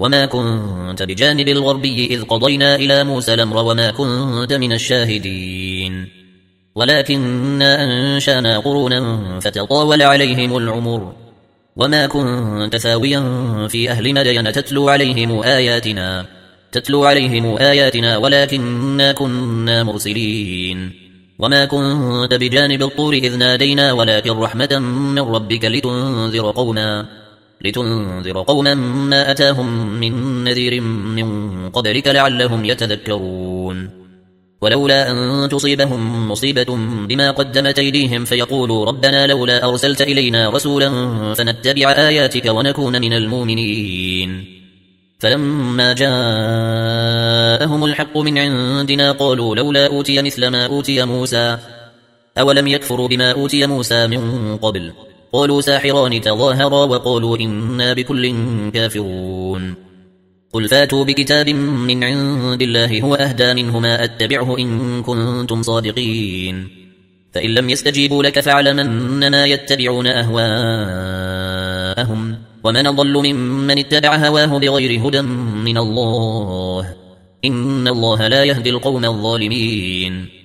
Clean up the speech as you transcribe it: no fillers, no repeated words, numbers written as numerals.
وما كنت بجانب الغربي إذ قضينا إلى موسى الأمر وما كنت من الشاهدين ولكننا أنشأنا قرونا فتطاول عليهم العمر وما كنت ثاويا في أهل مدين تتلو عليهم آياتنا ولكننا كنا مرسلين وما كنت بجانب الطور إذ نادينا ولكن رحمة من ربك لتنذر قوما ما أتاهم من نذير من قبلك لعلهم يتذكرون ولولا أن تصيبهم مصيبة بما قدمت أيديهم فيقولوا ربنا لولا أرسلت إلينا رسولا فنتبع آياتك ونكون من المؤمنين فلما جاءهم الحق من عندنا قالوا لولا أوتي مثل ما أوتي موسى أولم يكفروا بما أوتي موسى من قبل قالوا ساحران تظاهرا وقالوا إنا بكل كافرون قل فاتوا بكتاب من عند الله هو أهدى منهما أتبعه إن كنتم صادقين فإن لم يستجيبوا لك فاعلم أنما يتبعون أهواءهم ومن ضل ممن اتبع هواه بغير هدى من الله إن الله لا يهدي القوم الظالمين